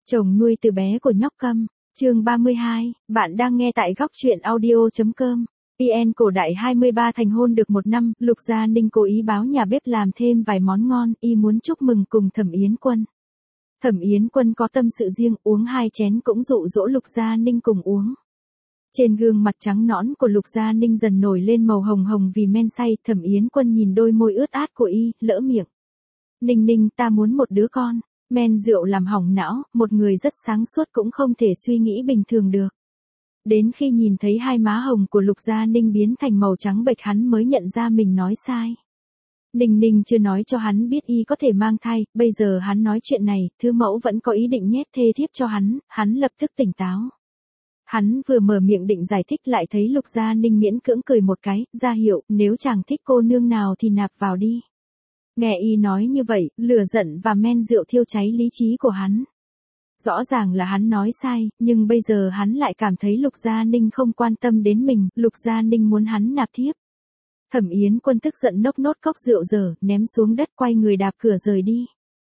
Chồng nuôi từ bé của nhóc Câm, chương 32, bạn đang nghe tại góc truyện audio.com. PN cổ đại 23 thành hôn được 1 năm, Lục Gia Ninh cố ý báo nhà bếp làm thêm vài món ngon, y muốn chúc mừng cùng Thẩm Yến Quân. Thẩm Yến Quân có tâm sự riêng, uống 2 chén cũng dụ dỗ Lục Gia Ninh cùng uống. Trên gương mặt trắng nõn của Lục Gia Ninh dần nổi lên màu hồng hồng vì men say, Thẩm Yến Quân nhìn đôi môi ướt át của y, lỡ miệng. Ninh Ninh, ta muốn một đứa con. Men rượu làm hỏng não, một người rất sáng suốt cũng không thể suy nghĩ bình thường được. Đến khi nhìn thấy hai má hồng của Lục Gia Ninh biến thành màu trắng bệch hắn mới nhận ra mình nói sai. Ninh Ninh chưa nói cho hắn biết y có thể mang thai, bây giờ hắn nói chuyện này, Thứ Mẫu vẫn có ý định nhét thê thiếp cho hắn lập tức tỉnh táo. Hắn vừa mở miệng định giải thích lại thấy Lục Gia Ninh miễn cưỡng cười một cái, ra hiệu, nếu chàng thích cô nương nào thì nạp vào đi. Nghe y nói như vậy, lửa giận và men rượu thiêu cháy lý trí của hắn. Rõ ràng là hắn nói sai, nhưng bây giờ hắn lại cảm thấy Lục Gia Ninh không quan tâm đến mình, Lục Gia Ninh muốn hắn nạp thiếp. Thẩm Yến Quân tức giận nốc nốt cốc rượu dở, ném xuống đất quay người đạp cửa rời đi.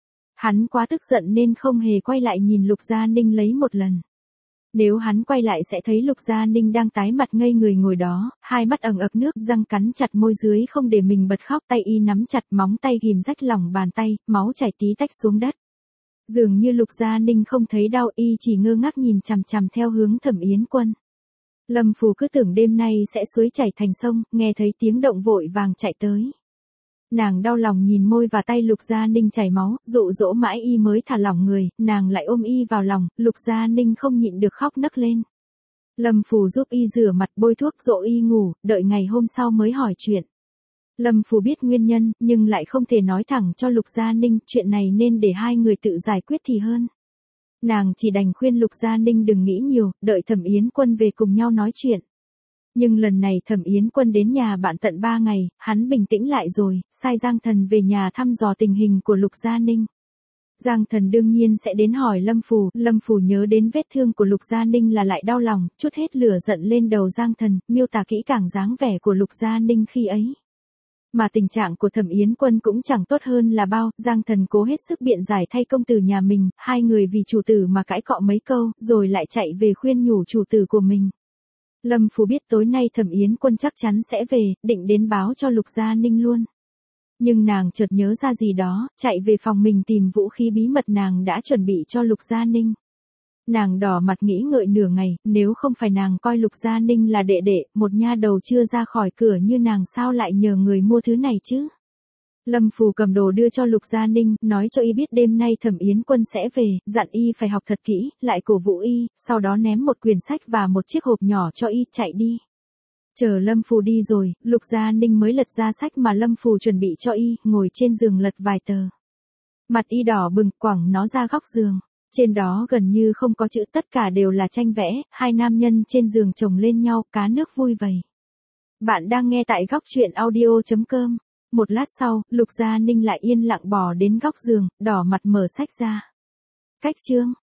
Hắn quá tức giận nên không hề quay lại nhìn Lục Gia Ninh lấy một lần. Nếu hắn quay lại sẽ thấy Lục Gia Ninh đang tái mặt ngây người ngồi đó, hai mắt ẩn ực nước, răng cắn chặt môi dưới không để mình bật khóc, tay y nắm chặt móng tay ghim rách lòng bàn tay, máu chảy tí tách xuống đất. Dường như Lục Gia Ninh không thấy đau, y chỉ ngơ ngác nhìn chằm chằm theo hướng Thẩm Yến Quân. Lâm Phù cứ tưởng đêm nay sẽ suối chảy thành sông, nghe thấy tiếng động vội vàng chạy tới. Nàng đau lòng nhìn môi và tay Lục Gia Ninh chảy máu, dụ dỗ mãi y mới thả lỏng người, nàng lại ôm y vào lòng, Lục Gia Ninh không nhịn được khóc nấc lên. Lâm Phù giúp y rửa mặt bôi thuốc dỗ y ngủ, đợi ngày hôm sau mới hỏi chuyện. Lâm Phù biết nguyên nhân, nhưng lại không thể nói thẳng cho Lục Gia Ninh, chuyện này nên để hai người tự giải quyết thì hơn. Nàng chỉ đành khuyên Lục Gia Ninh đừng nghĩ nhiều, đợi Thẩm Yến Quân về cùng nhau nói chuyện. Nhưng lần này Thẩm Yến Quân đến nhà bạn tận 3 ngày, hắn bình tĩnh lại rồi, sai Giang Thần về nhà thăm dò tình hình của Lục Gia Ninh. Giang Thần đương nhiên sẽ đến hỏi Lâm Phù nhớ đến vết thương của Lục Gia Ninh là lại đau lòng, chút hết lửa giận lên đầu Giang Thần, miêu tả kỹ càng dáng vẻ của Lục Gia Ninh khi ấy. Mà tình trạng của Thẩm Yến Quân cũng chẳng tốt hơn là bao, Giang Thần cố hết sức biện giải thay công tử nhà mình, hai người vì chủ tử mà cãi cọ mấy câu, rồi lại chạy về khuyên nhủ chủ tử của mình. Lâm Phù biết tối nay Thẩm Yến Quân chắc chắn sẽ về, định đến báo cho Lục Gia Ninh luôn. Nhưng nàng chợt nhớ ra gì đó, chạy về phòng mình tìm vũ khí bí mật nàng đã chuẩn bị cho Lục Gia Ninh. Nàng đỏ mặt nghĩ ngợi nửa ngày, nếu không phải nàng coi Lục Gia Ninh là đệ đệ, một nha đầu chưa ra khỏi cửa như nàng sao lại nhờ người mua thứ này chứ? Lâm Phù cầm đồ đưa cho Lục Gia Ninh, nói cho y biết đêm nay Thẩm Yến Quân sẽ về, dặn y phải học thật kỹ, lại cổ vũ y, sau đó ném một quyển sách và một chiếc hộp nhỏ cho y, chạy đi. Chờ Lâm Phù đi rồi, Lục Gia Ninh mới lật ra sách mà Lâm Phù chuẩn bị cho y, ngồi trên giường lật vài tờ. Mặt y đỏ bừng, quẳng nó ra góc giường. Trên đó gần như không có chữ, tất cả đều là tranh vẽ, hai nam nhân trên giường chồng lên nhau, cá nước vui vầy. Bạn đang nghe tại góc truyện audio.com. Một lát sau, Lục Gia Ninh lại yên lặng bò đến góc giường, đỏ mặt mở sách ra. Cách chương